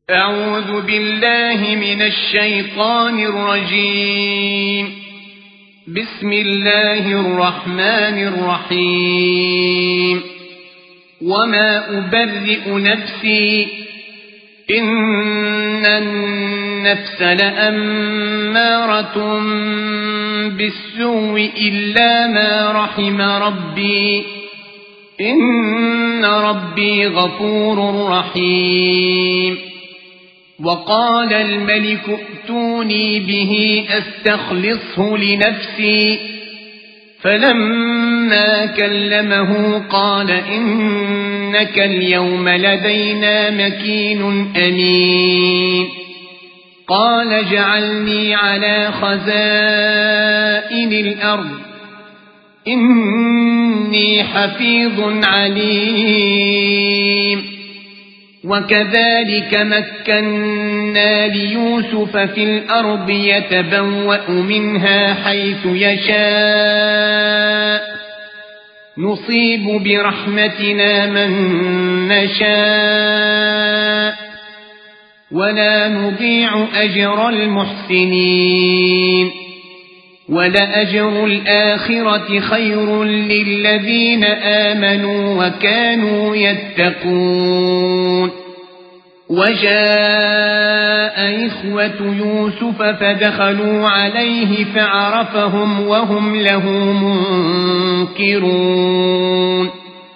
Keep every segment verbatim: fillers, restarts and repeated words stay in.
أعوذ بالله من الشيطان الرجيم. بسم الله الرحمن الرحيم. وما أبرئ نفسي إن النفس لأمارة بالسوء إلا ما رحم ربي إن ربي غفور رحيم. وقال الملك ائتوني به أستخلصه لنفسي فلما كلمه قال إنك اليوم لدينا مكين أمين. قال اجعلني على خزائن الأرض إني حفيظ عليم. وكذلك مكنا ليوسف في الأرض يتبوأ منها حيث يشاء نصيب برحمتنا من نشاء ولا نضيع أجر المحسنين. ولأجر الآخرة خير للذين آمنوا وكانوا يتقون. وجاء إخوة يوسف فدخلوا عليه فعرفهم وهم له منكرون.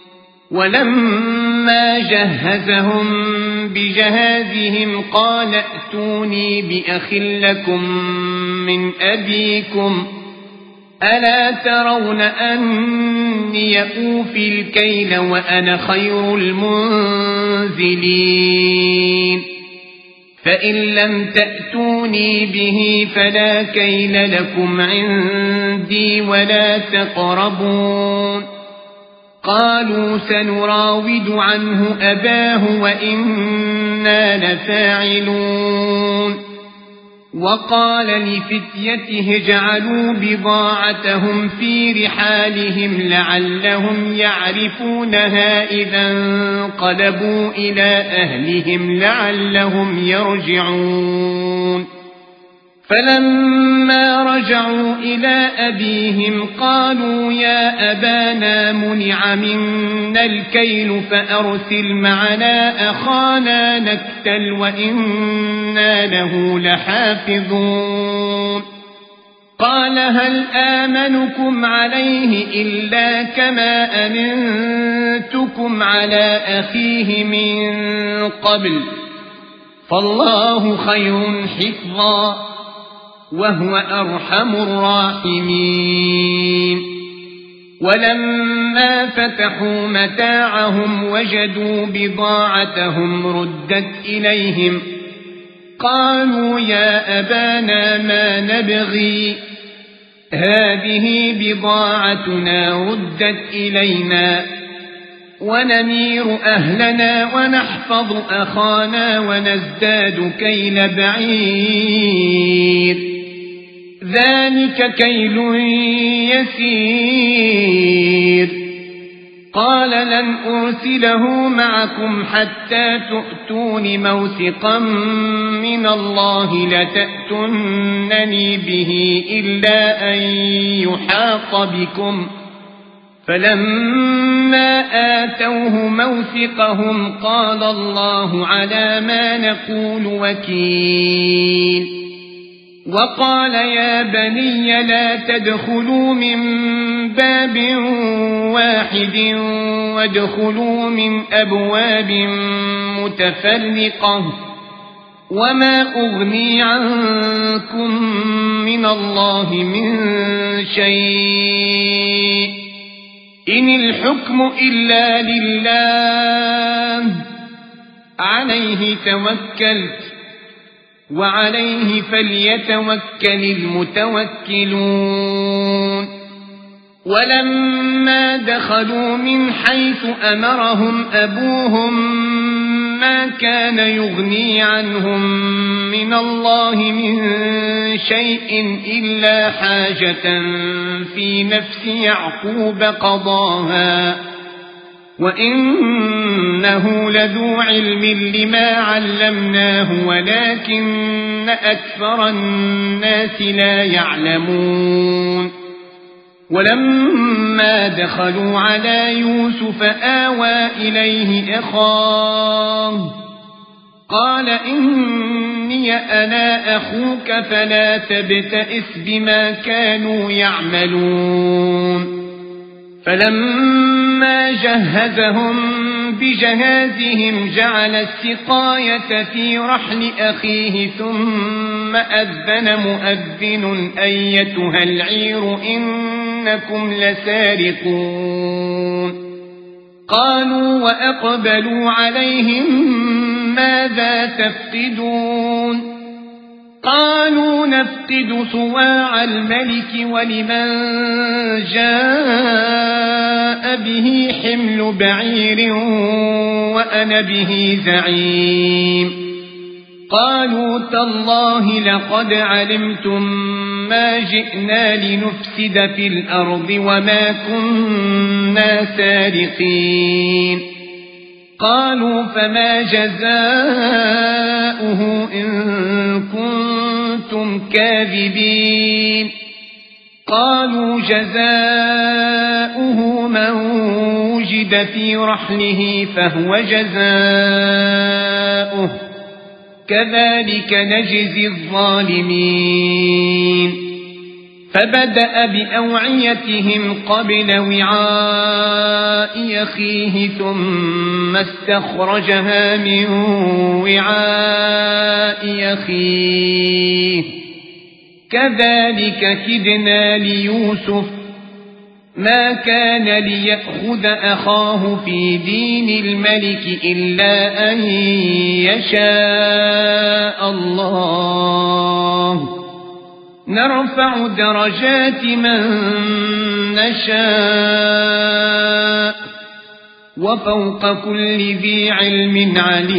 ولما جهزهم بجهازهم قال ائتوني بأخ لكم من أبيكم ألا ترون أني أوفي الكيل وأنا خير المنزلين. فإن لم تأتوني به فلا كيل لكم عندي ولا تقربون. قالوا سنراود عنه أباه وإنا لفاعلون. وقال لفتيته اجعلوا بضاعتهم في رحالهم لعلهم يعرفونها إذا انقلبوا إلى أهلهم لعلهم يرجعون. فلما رجعوا إلى أبيهم قالوا يا أبانا منع منا الكيل فأرسل معنا أخانا نكتل وإنا له لحافظون. قال هل آمنكم عليه إلا كما أمنتكم على أخيه من قبل فالله خير حفظا وهو أرحم الراحمين. ولما فتحوا متاعهم وجدوا بضاعتهم ردت إليهم قالوا يا أبانا ما نبغي هذه بضاعتنا ردت إلينا ونمير أهلنا ونحفظ أخانا ونزداد كيل بعير ذلك كيل يسير. قال لن أرسله معكم حتى تؤتون موثقا من الله لتأتونني به إلا أن يحاط بكم. فلما آتوه موثقهم قال الله على ما نقول وكيل. وقال يا بني لا تدخلوا من باب واحد وادخلوا من أبواب متفرقة وما أغني عنكم من الله من شيء إن الحكم إلا لله عليه توكلت وعليه فليتوكل المتوكلون. ولما دخلوا من حيث أمرهم أبوهم ما كان يغني عنهم من الله من شيء إلا حاجة في نفس يعقوب قضاها وإنه لذو علم لما علمناه ولكن أكثر الناس لا يعلمون ولما دخلوا على يوسف آوى إليه أخاه قال إني أنا أخوك فلا تبتئس بما كانوا يعملون فلما جهزهم بجهازهم جعل السقاية في رحل أخيه ثم أذن مؤذن أيتها العير إنكم لسارقون قالوا وأقبلوا عليهم ماذا تفقدون قالوا نفقد صواع الملك ولمن جاء به حمل بعير وأنا به زعيم قالوا تالله لقد علمتم ما جئنا لنفسد في الأرض وما كنا سارقين قالوا فما جزاؤه إن كنتم كاذبين قالوا جزاؤه من وجد في رحله فهو جزاؤه كذلك نجزي الظالمين فبدأ بأوعيتهم قبل وعاء أخيه ثم استخرجها من وعاء أخيه كذلك كدنا ليوسف ما كان ليأخذ أخاه في دين الملك إلا أن يشاء الله نرفع درجات من نشاء وفوق كل ذي علم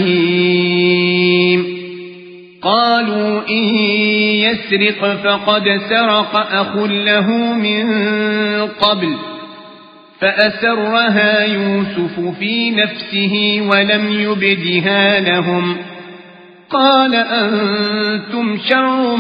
عليم قالوا إن يسرق فقد سرق أخ له من قبل فأسرها يوسف في نفسه ولم يبدها لهم قال أنتم شر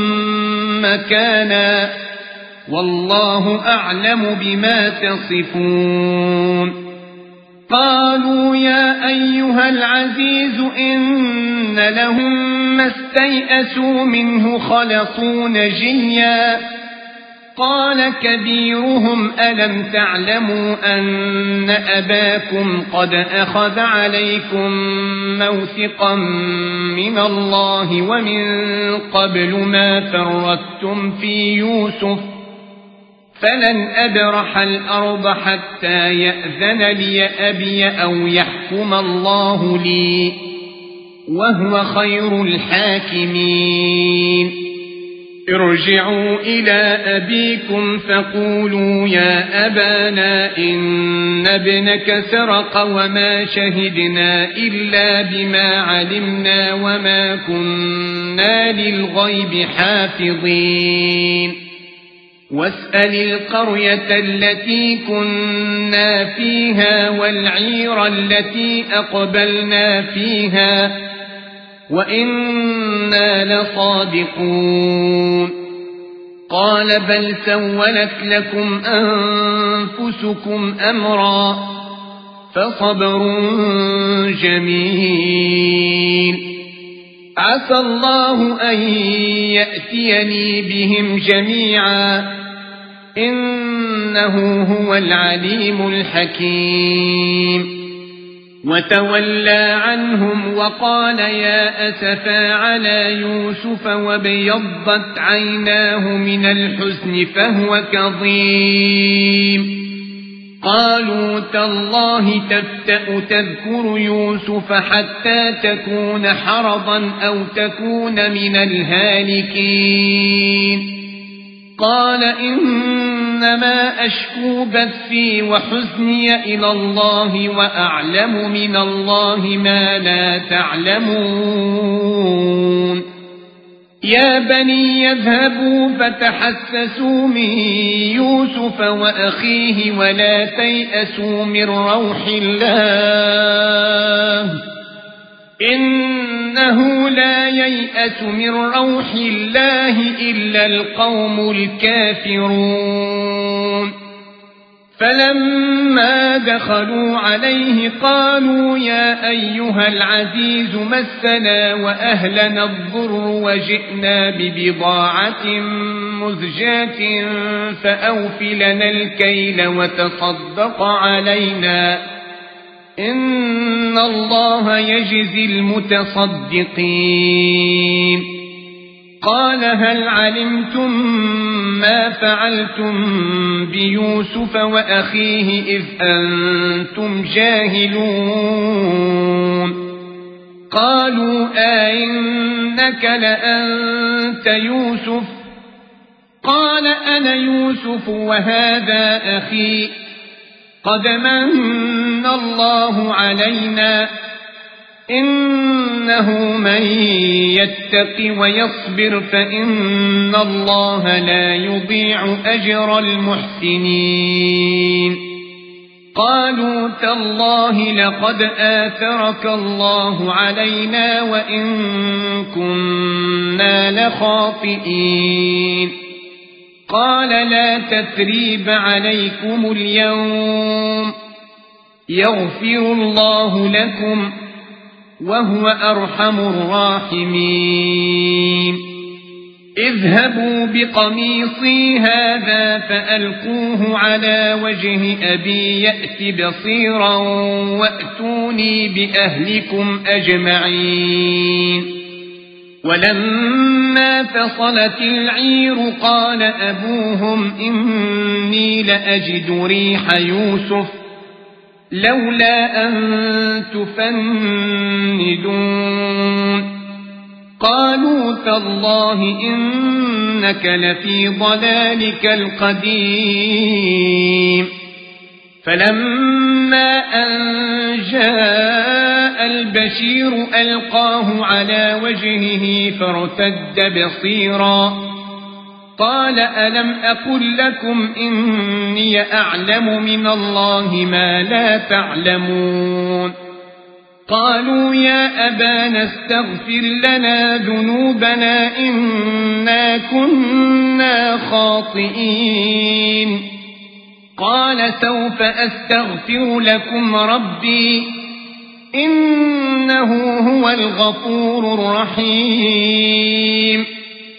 مكانا والله أعلم بما تصفون قالوا يا أيها العزيز إن لهم ما استيئسوا منه خلصوا نجيا قال كبيرهم ألم تعلموا أن أباكم قد أخذ عليكم موثقا من الله ومن قبل ما فرطتم في يوسف فلن أبرح الأرض حتى يأذن لي أبي أو يحكم الله لي وهو خير الحاكمين ارجعوا إلى أبيكم فقولوا يا أبانا إن ابنك سرق وما شهدنا إلا بما علمنا وما كنا للغيب حافظين واسأل القرية التي كنا فيها والعير التي أقبلنا فيها وإنا لصادقون قال بل سولت لكم أنفسكم أمرا فصبر جميل عسى الله أن يأتيني بهم جميعا إنه هو العليم الحكيم وتولى عنهم وقال يا أسفا على يوسف وابيضت عيناه من الحزن فهو كظيم قالوا تالله تفتأ تذكر يوسف حتى تكون حرضا أو تكون من الهالكين قال إنما أشكو بثي وحزني إلى الله وأعلم من الله ما لا تعلمون يا بني يذهبوا فتحسسوا من يوسف وأخيه ولا تيأسوا من روح الله إنه لا ييأس من روح الله إلا القوم الكافرون فلما دخلوا عليه قالوا يا أيها العزيز مسنا وأهلنا الضر وجئنا ببضاعة مزجاة فأوف لنا الكيل وتصدق علينا إن الله يجزي المتصدقين قال هل علمتم ما فعلتم بيوسف وأخيه إذ أنتم جاهلون قالوا أئنك لأنت يوسف قال أنا يوسف وهذا أخي قد من الله علينا إنه من يتق ويصبر فإن الله لا يضيع أجر المحسنين قالوا تالله لقد آثرك الله علينا وإن كنا لخاطئين قال لا تثريب عليكم اليوم يغفر الله لكم وهو أرحم الراحمين اذهبوا بقميصي هذا فألقوه على وجه أبي يأت بصيرا وأتوني بأهلكم أجمعين ولما فصلت العير قال أبوهم إني لأجد ريح يوسف لولا أن تفندون قالوا تالله إنك لفي ضلالك القديم فلما أن جاء البشير ألقاه على وجهه فارتد بصيرا قال ألم أقل لكم إني أعلم من الله ما لا تعلمون قالوا يا أبانا استغفر لنا ذنوبنا إنا كنا خاطئين قال سوف أستغفر لكم ربي إنه هو الغفور الرحيم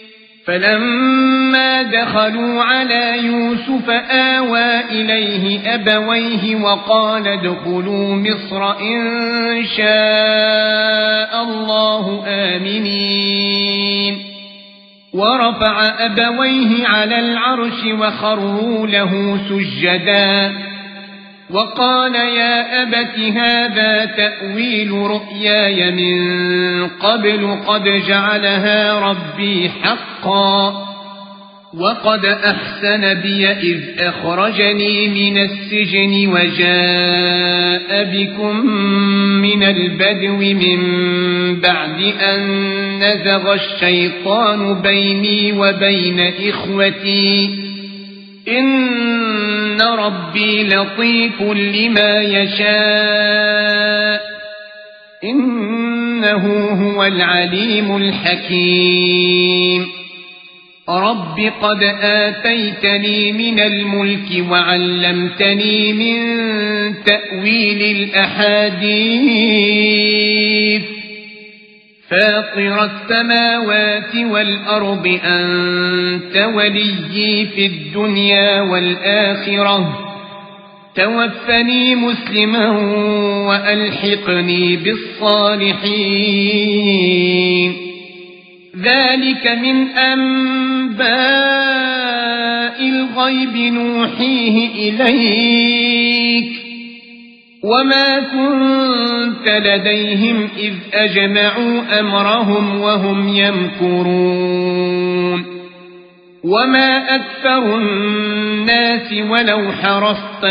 فلما دخلوا على يوسف آوى إليه أبويه وقال ادخلوا مصر إن شاء الله آمنين ورفع أبويه على العرش وخروا له سجدا وقال يا أبت هذا تأويل رؤياي من قبل قد جعلها ربي حقا وقد أحسن بي إذ أخرجني من السجن وجاء بكم من البدو من بعد أن نزغ الشيطان بيني وبين إخوتي إن ربي لطيف لما يشاء إنه هو العليم الحكيم رب قد آتيتني من الملك وعلمتني من تأويل الأحاديث فاطر السماوات والأرض أنت وليي في الدنيا والآخرة توفني مسلما وألحقني بالصالحين ذلك من أنباء الغيب نوحيه إليك وما كنت لديهم إذ أجمعوا أمرهم وهم يمكرون وما أكثر الناس ولو حرصت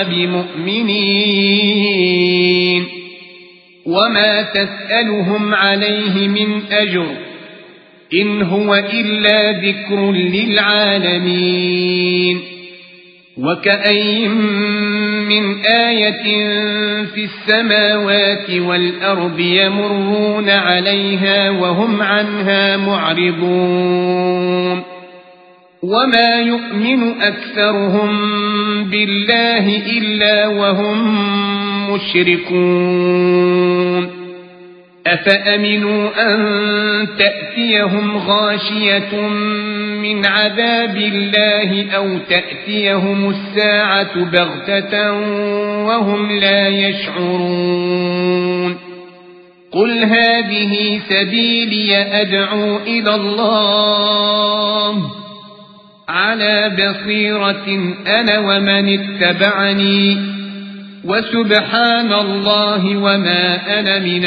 بمؤمنين وما تسألهم عليه من أجر إن هو إلا ذكر للعالمين وكأين من آية في السماوات والأرض يمرون عليها وهم عنها معرضون وما يؤمن أكثرهم بالله إلا وهم مشركون أفأمنوا أن تأتيهم غاشية من عذاب الله أو تأتيهم الساعة بغتة وهم لا يشعرون قل هذه سبيلي أدعو إلى الله على بصيرة أنا ومن اتبعني وسبحان الله وما أنا من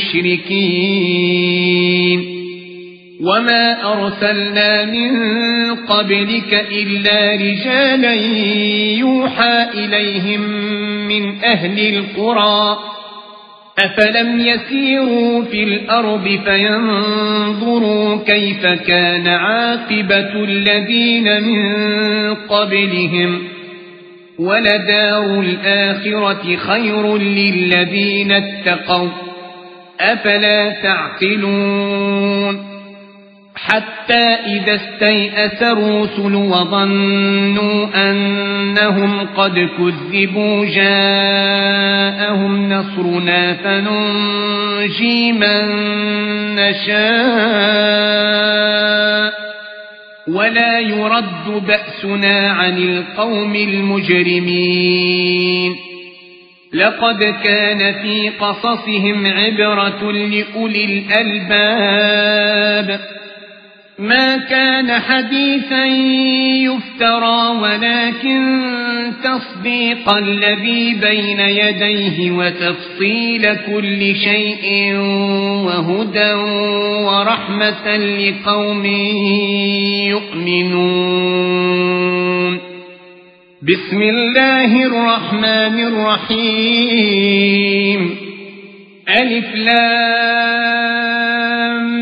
المشركين وما أرسلنا من قبلك إلا رجالا يوحى إليهم من أهل القرى أفلم يسيروا في الأرض فينظروا كيف كان عاقبة الذين من قبلهم ولدار الآخرة خير للذين اتقوا أفلا تعقلون حتى إذا استيأس الرسل وظنوا أنهم قد كذبوا جاءهم نصرنا فننجي من نشاء ولا يرد بأسنا عن القوم المجرمين لقد كان في قصصهم عبرة لأولي الألباب ما كان حديثا يفترى ولكن تصديق الذي بين يديه وتفصيل كل شيء وهدى ورحمة لقوم يؤمنون بسم الله الرحمن الرحيم ألف لام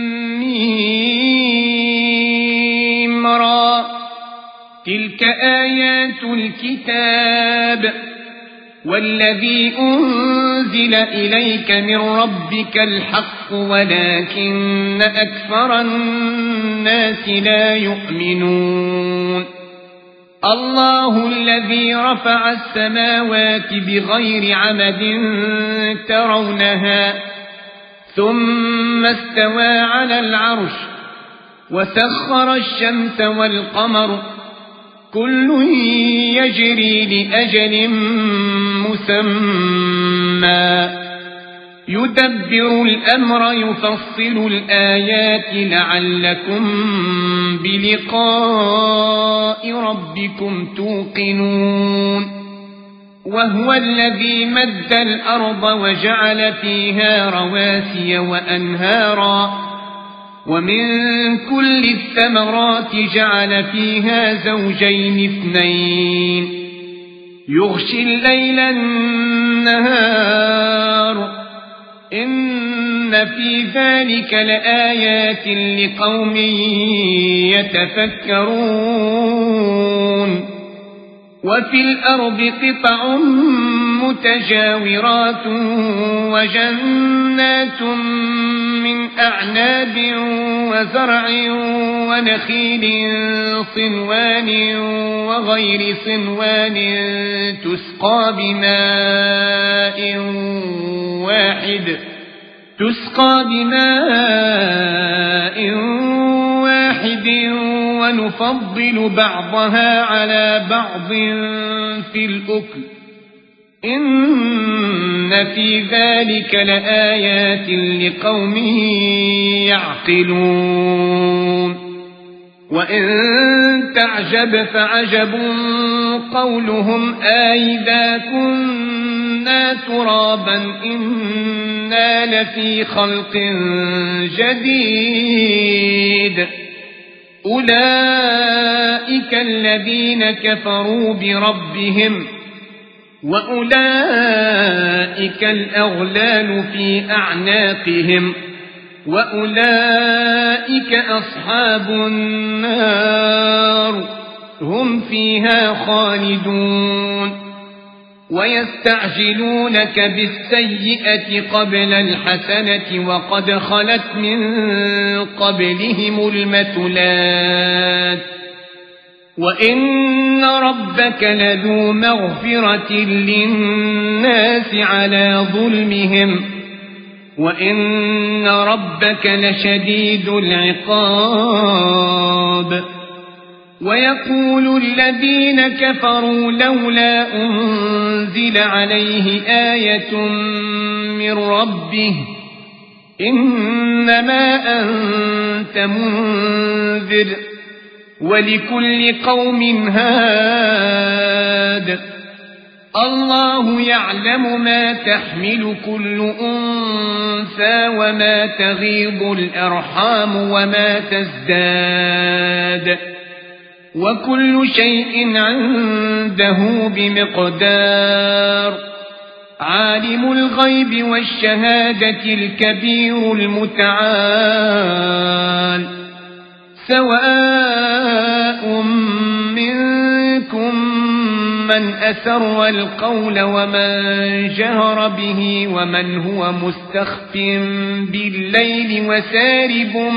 تلك آيات الكتاب والذي أنزل إليك من ربك الحق ولكن أكثر الناس لا يؤمنون الله الذي رفع السماوات بغير عمد ترونها ثم استوى على العرش وسخر الشمس والقمر كل يجري لأجل مسمى يدبر الأمر يفصل الآيات لعلكم بلقاء ربكم توقنون وهو الذي مد الأرض وجعل فيها رواسي وأنهارا ومن كل الثمرات جعل فيها زوجين اثنين يغشي الليل النهار إن في ذلك لآيات لقوم يتفكرون وفي الأرض قطع متجاورات وجنات من أعناب وزرع ونخيل صنوان وغير صنوان تسقى بماء واحد تسقى بماء واحد ونفضل بعضها على بعض في الأكل إن في ذلك لآيات لقوم يعقلون وإن تعجب فعجب قولهم أئذا كنا ترابا إنا لفي خلق جديد أولئك الذين كفروا بربهم وأولئك الأغلال في أعناقهم وأولئك أصحاب النار هم فيها خالدون ويستعجلونك بالسيئة قبل الحسنة وقد خلت من قبلهم المثلات وإن ربك لذو مغفرة للناس على ظلمهم وإن ربك لشديد العقاب ويقول الذين كفروا لولا أنزل عليه آية من ربه إنما أنت منذر ولكل قوم هاد الله يعلم ما تحمل كل أنثى وما تغيض الأرحام وما تزداد وكل شيء عنده بمقدار عالم الغيب والشهادة الكبير المتعال سواء منكم من أسر القول ومن جهر به ومن هو مستخف بالليل وسارب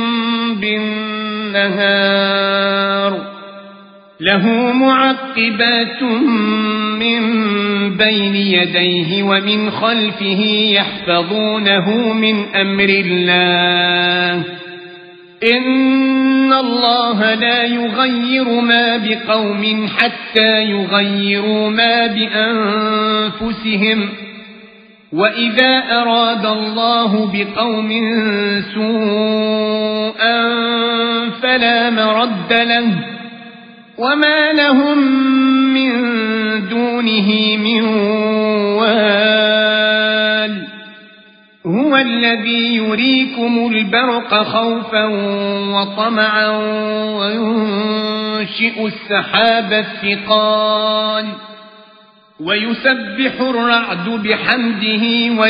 بالنهار له معقبات من بين يديه ومن خلفه يحفظونه من أمر الله إن الله لا يغير ما بقوم حتى يغيروا ما بأنفسهم وإذا أراد الله بقوم سوءا فلا مرد له وما لهم من دونه من وال هو الذي يريكم البرق خوفا وطمعا وينشئ السحاب الثقال ويسبح الرعد بحمده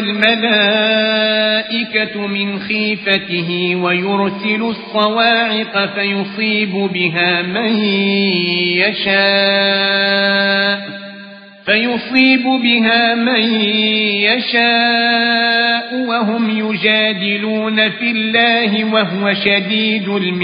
والملائكة من خيفته ويرسل الصواعق فيصيب بها من يشاء فيصيب بها من يشاء وهم يجادلون في الله وهو شديد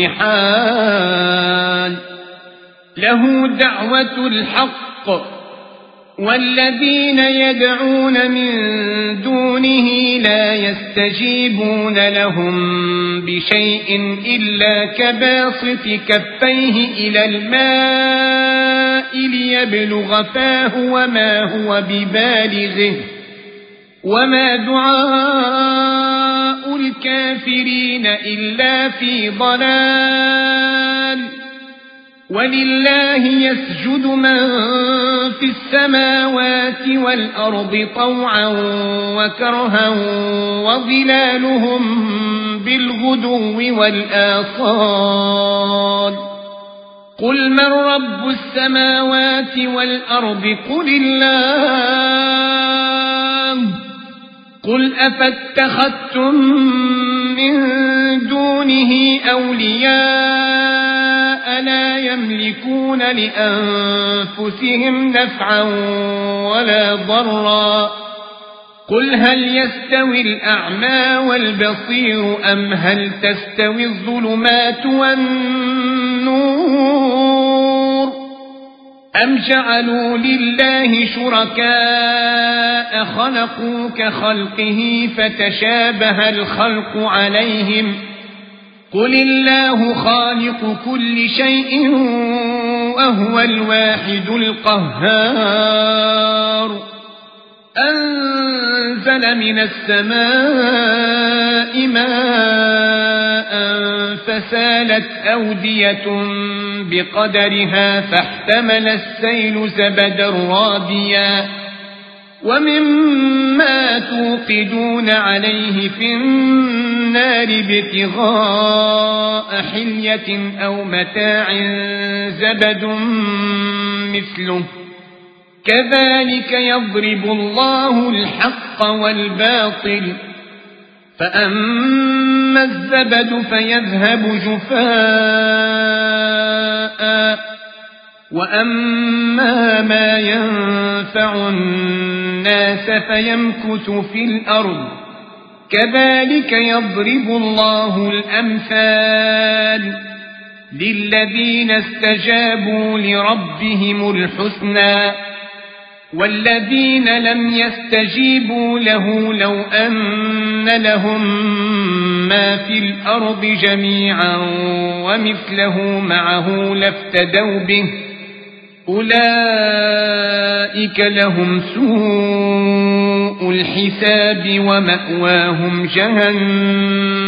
المحال له دعوة الحق والذين يدعون من دونه لا يستجيبون لهم بشيء إلا كباسط كفيه إلى الماء ليبلغ فاه وما هو ببالغه وما دعاء الكافرين إلا في ضلال ولله يسجد من في السماوات والأرض طوعا وكرها وظلالهم بالغدو والآصال قل من رب السماوات والأرض قل الله قل أفاتخذتم من دونه أولياء لا يملكون لأنفسهم نفعا ولا ضرا قل هل يستوي الأعمى والبصير أم هل تستوي الظلمات والنور أم جعلوا لله شركاء خلقوا كخلقه فتشابه الخلق عليهم قل الله خالق كل شيء وهو الواحد القهار أنزل من السماء ماء فسالت أودية بقدرها فاحتمل السيل زبدا رابيا ومما توقدون عليه في النار ابتغاء حلية أو متاع زبد مثله كذلك يضرب الله الحق والباطل فأما أما الزبد فيذهب جفاء وأما ما ينفع الناس فيمكث في الأرض كذلك يضرب الله الأمثال للذين استجابوا لربهم الحسنى والذين لم يستجيبوا له لو أن لهم ما في الأرض جميعا ومثله معه لافتدوا به أولئك لهم سوء الحساب ومأواهم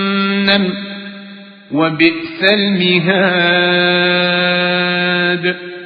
جهنم وبئس المهاد.